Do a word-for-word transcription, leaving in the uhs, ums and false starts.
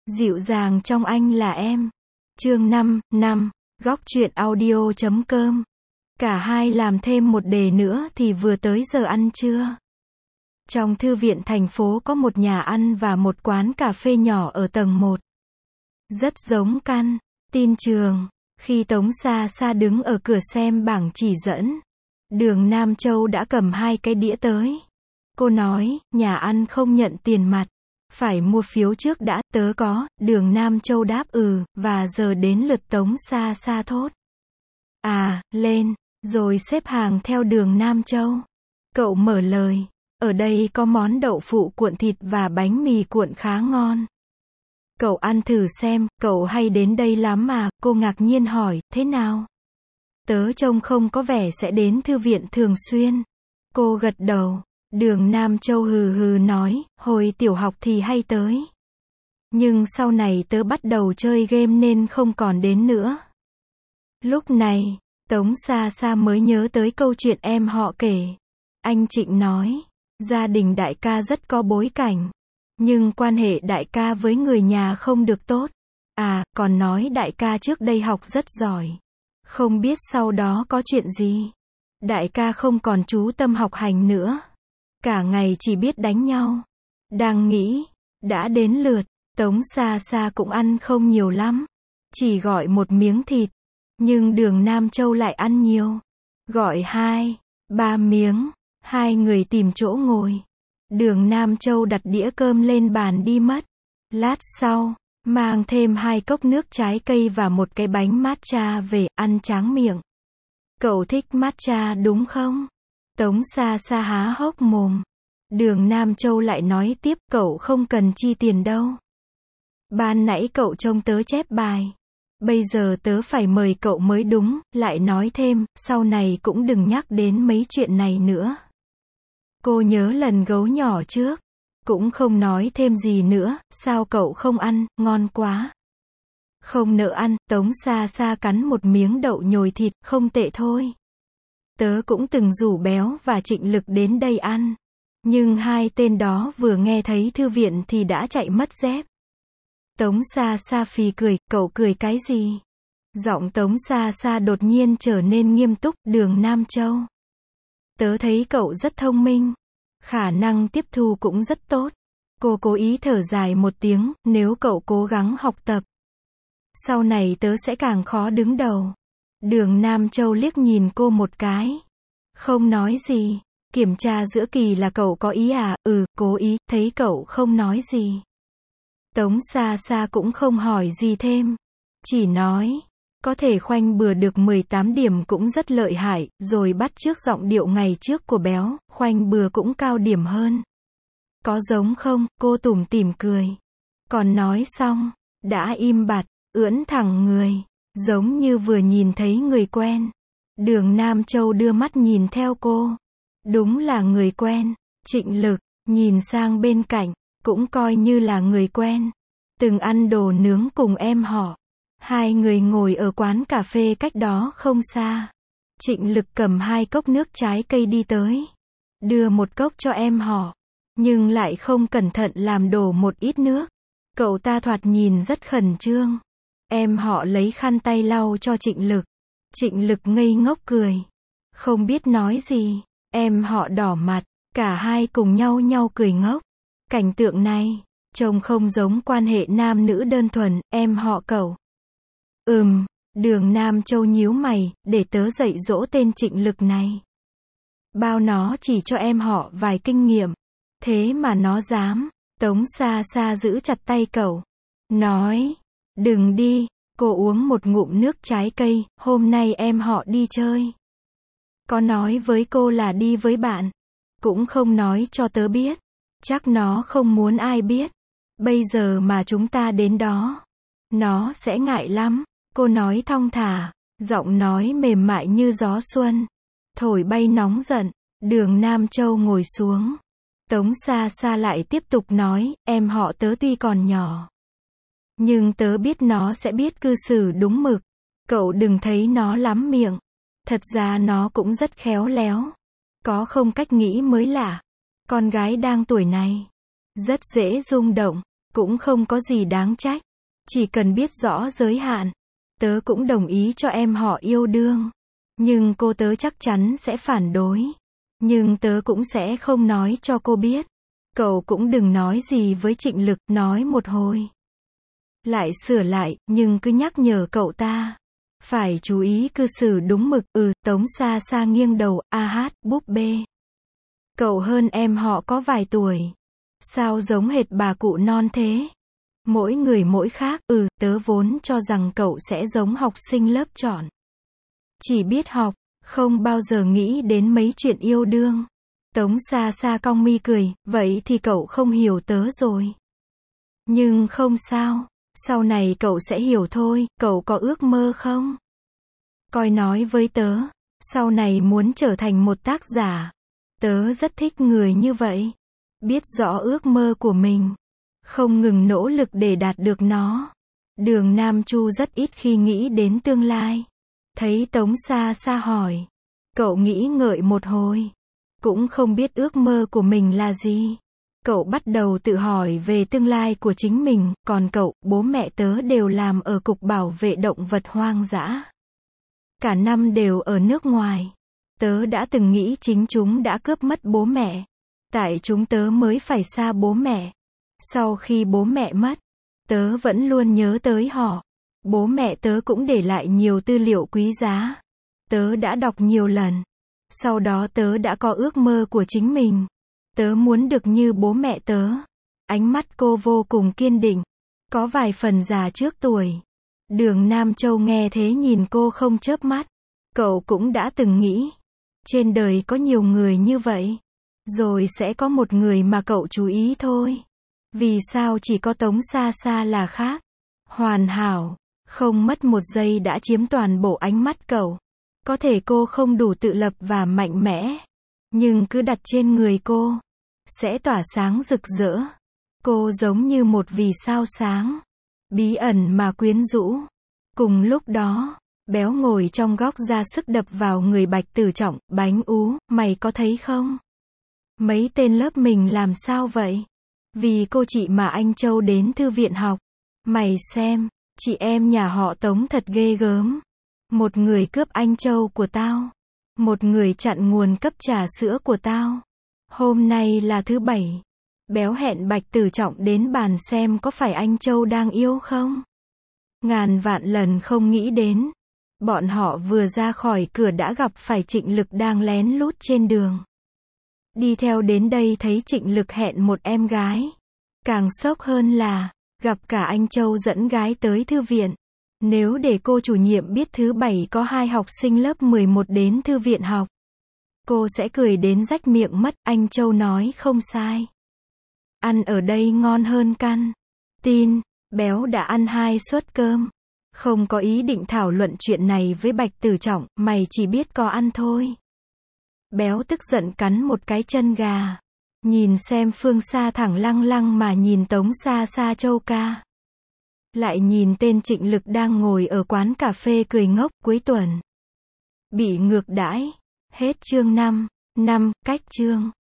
Dịu dàng trong anh là em. Chương năm, năm, góc truyện audio chấm com. Cả hai làm thêm một đề nữa thì vừa tới giờ ăn trưa. Trong thư viện thành phố có một nhà ăn và một quán cà phê nhỏ ở tầng một. Rất giống căn tin trường. Khi Tống Sa Sa đứng ở cửa xem bảng chỉ dẫn, Đường Nam Châu đã cầm hai cái đĩa tới. Cô nói, nhà ăn không nhận tiền mặt, phải mua phiếu trước đã. Tớ có. Đường Nam Châu đáp ừ, và giờ đến lượt Tống Sa Sa thốt. À, lên, rồi xếp hàng theo Đường Nam Châu. Cậu mở lời, ở đây có món đậu phụ cuộn thịt và bánh mì cuộn khá ngon. Cậu ăn thử xem, cậu hay đến đây lắm mà. Cô ngạc nhiên hỏi, thế nào? Tớ trông không có vẻ sẽ đến thư viện thường xuyên. Cô gật đầu. Đường Nam Châu hừ hừ nói, hồi tiểu học thì hay tới. Nhưng sau này tớ bắt đầu chơi game nên không còn đến nữa. Lúc này, Tống Sa Sa mới nhớ tới câu chuyện em họ kể. Anh Trịnh nói, gia đình đại ca rất có bối cảnh. Nhưng quan hệ đại ca với người nhà không được tốt. À, còn nói đại ca trước đây học rất giỏi. Không biết sau đó có chuyện gì. Đại ca không còn chú tâm học hành nữa. Cả ngày chỉ biết đánh nhau. Đang nghĩ, đã đến lượt, Tống Sa Sa cũng ăn không nhiều lắm. Chỉ gọi một miếng thịt. Nhưng Đường Nam Châu lại ăn nhiều. Gọi hai, ba miếng. Hai người tìm chỗ ngồi. Đường Nam Châu đặt đĩa cơm lên bàn đi mất. Lát sau, mang thêm hai cốc nước trái cây và một cái bánh matcha về, ăn tráng miệng. Cậu thích matcha đúng không? Tống Sa Sa há hốc mồm. Đường Nam Châu lại nói tiếp, cậu không cần chi tiền đâu. Ban nãy cậu trông tớ chép bài. Bây giờ tớ phải mời cậu mới đúng, lại nói thêm, sau này cũng đừng nhắc đến mấy chuyện này nữa. Cô nhớ lần gấu nhỏ trước. Cũng không nói thêm gì nữa, sao cậu không ăn, ngon quá. Không nỡ ăn, Tống Sa Sa cắn một miếng đậu nhồi thịt, không tệ thôi. Tớ cũng từng rủ Béo và Trịnh Lực đến đây ăn. Nhưng hai tên đó vừa nghe thấy thư viện thì đã chạy mất dép. Tống Sa Sa phì cười, cậu cười cái gì? Giọng Tống Sa Sa đột nhiên trở nên nghiêm túc, Đường Nam Châu. Tớ thấy cậu rất thông minh. Khả năng tiếp thu cũng rất tốt. Cô cố ý thở dài một tiếng, nếu cậu cố gắng học tập, sau này tớ sẽ càng khó đứng đầu. Đường Nam Châu liếc nhìn cô một cái. Không nói gì. Kiểm tra giữa kỳ là cậu có ý à? Ừ, cố ý, thấy cậu không nói gì. Tống Sa Sa cũng không hỏi gì thêm. Chỉ nói, có thể khoanh bừa được mười tám điểm cũng rất lợi hại, rồi bắt chước giọng điệu ngày trước của Béo, khoanh bừa cũng cao điểm hơn. Có giống không? Cô tủm tỉm cười. Còn nói xong, đã im bặt, ưỡn thẳng người, giống như vừa nhìn thấy người quen. Đường Nam Châu đưa mắt nhìn theo cô. Đúng là người quen. Trịnh Lực, nhìn sang bên cạnh, cũng coi như là người quen. Từng ăn đồ nướng cùng em họ. Hai người ngồi ở quán cà phê cách đó không xa. Trịnh Lực cầm hai cốc nước trái cây đi tới. Đưa một cốc cho em họ. Nhưng lại không cẩn thận làm đổ một ít nước. Cậu ta thoạt nhìn rất khẩn trương. Em họ lấy khăn tay lau cho Trịnh Lực. Trịnh Lực ngây ngốc cười. Không biết nói gì. Em họ đỏ mặt. Cả hai cùng nhau nhau cười ngốc. Cảnh tượng này, trông không giống quan hệ nam nữ đơn thuần, em họ cậu. Ừm, Đường Nam Châu nhíu mày, để tớ dạy dỗ tên Trịnh Lực này. Bao nó chỉ cho em họ vài kinh nghiệm. Thế mà nó dám. Tống Sa Sa giữ chặt tay cậu. Nói, đừng đi. Cô uống một ngụm nước trái cây, hôm nay em họ đi chơi. Có nói với cô là đi với bạn. Cũng không nói cho tớ biết. Chắc nó không muốn ai biết. Bây giờ mà chúng ta đến đó, nó sẽ ngại lắm. Cô nói thong thả, giọng nói mềm mại như gió xuân, thổi bay nóng giận. Đường Nam Châu ngồi xuống. Tống Sa Sa lại tiếp tục nói, em họ tớ tuy còn nhỏ, nhưng tớ biết nó sẽ biết cư xử đúng mực. Cậu đừng thấy nó lắm miệng. Thật ra nó cũng rất khéo léo. Có không cách nghĩ mới lạ. Con gái đang tuổi này rất dễ rung động. cũng không có gì đáng trách. Chỉ cần biết rõ giới hạn. Tớ cũng đồng ý cho em họ yêu đương. Nhưng cô tớ chắc chắn sẽ phản đối. Nhưng tớ cũng sẽ không nói cho cô biết. Cậu cũng đừng nói gì với Trịnh Lực, nói một hồi. Lại sửa lại, nhưng cứ nhắc nhở cậu ta. Phải chú ý cư xử đúng mực, ừ, Tống Sa Sa nghiêng đầu, a hát, búp bê. Cậu hơn em họ có vài tuổi. Sao giống hệt bà cụ non thế? Mỗi người mỗi khác, ừ, tớ vốn cho rằng cậu sẽ giống học sinh lớp chọn. Chỉ biết học, không bao giờ nghĩ đến mấy chuyện yêu đương. Tống Sa Sa cong mi cười, vậy thì cậu không hiểu tớ rồi. Nhưng không sao, sau này cậu sẽ hiểu thôi, cậu có ước mơ không? Coi nói với tớ, sau này muốn trở thành một tác giả. Tớ rất thích người như vậy. Biết rõ ước mơ của mình. Không ngừng nỗ lực để đạt được nó. Đường Nam Chu rất ít khi nghĩ đến tương lai. Thấy Tống Sa Sa hỏi. Cậu nghĩ ngợi một hồi. Cũng không biết ước mơ của mình là gì. Cậu bắt đầu tự hỏi về tương lai của chính mình, còn cậu, bố mẹ tớ đều làm ở Cục Bảo vệ Động vật Hoang dã. Cả năm đều ở nước ngoài. Tớ đã từng nghĩ chính chúng đã cướp mất bố mẹ. Tại chúng tớ mới phải xa bố mẹ. Sau khi bố mẹ mất, tớ vẫn luôn nhớ tới họ. Bố mẹ tớ cũng để lại nhiều tư liệu quý giá. Tớ đã đọc nhiều lần. Sau đó tớ đã có ước mơ của chính mình. Tớ muốn được như bố mẹ tớ. Ánh mắt cô vô cùng kiên định. Có vài phần già trước tuổi. Đường Nam Châu nghe thế nhìn cô không chớp mắt. Cậu cũng đã từng nghĩ. Trên đời có nhiều người như vậy. Rồi sẽ có một người mà cậu chú ý thôi. Vì sao chỉ có Tống Sa Sa là khác? Hoàn hảo. Không mất một giây đã chiếm toàn bộ ánh mắt cậu. Có thể cô không đủ tự lập và mạnh mẽ. Nhưng cứ đặt trên người cô. Sẽ tỏa sáng rực rỡ. Cô giống như một vì sao sáng. Bí ẩn mà quyến rũ. Cùng lúc đó, Béo ngồi trong góc ra sức đập vào người Bạch Tử Trọng. Bánh ú, mày có thấy không? Mấy tên lớp mình làm sao vậy? Vì cô chị mà anh Châu đến thư viện học. Mày xem, chị em nhà họ Tống thật ghê gớm. Một người cướp anh Châu của tao. Một người chặn nguồn cấp trà sữa của tao. Hôm nay là thứ bảy. Béo hẹn Bạch Tử Trọng đến bàn xem có phải anh Châu đang yêu không? Ngàn vạn lần không nghĩ đến. Bọn họ vừa ra khỏi cửa đã gặp phải Trịnh Lực đang lén lút trên đường. Đi theo đến đây thấy Trịnh Lực hẹn một em gái. Càng sốc hơn là, gặp cả anh Châu dẫn gái tới thư viện. Nếu để cô chủ nhiệm biết thứ bảy có hai học sinh lớp mười một đến thư viện học. Cô sẽ cười đến rách miệng mất, anh Châu nói không sai. Ăn ở đây ngon hơn căn. Tin, Béo đã ăn hai suất cơm. Không có ý định thảo luận chuyện này với Bạch Tử Trọng, mày chỉ biết có ăn thôi. Béo tức giận cắn một cái chân gà. Nhìn xem phương xa thẳng lăng lăng mà nhìn Tống Sa Sa Châu ca. Lại nhìn tên Trịnh Lực đang ngồi ở quán cà phê cười ngốc cuối tuần. Bị ngược đãi. Hết chương năm. năm, cách chương.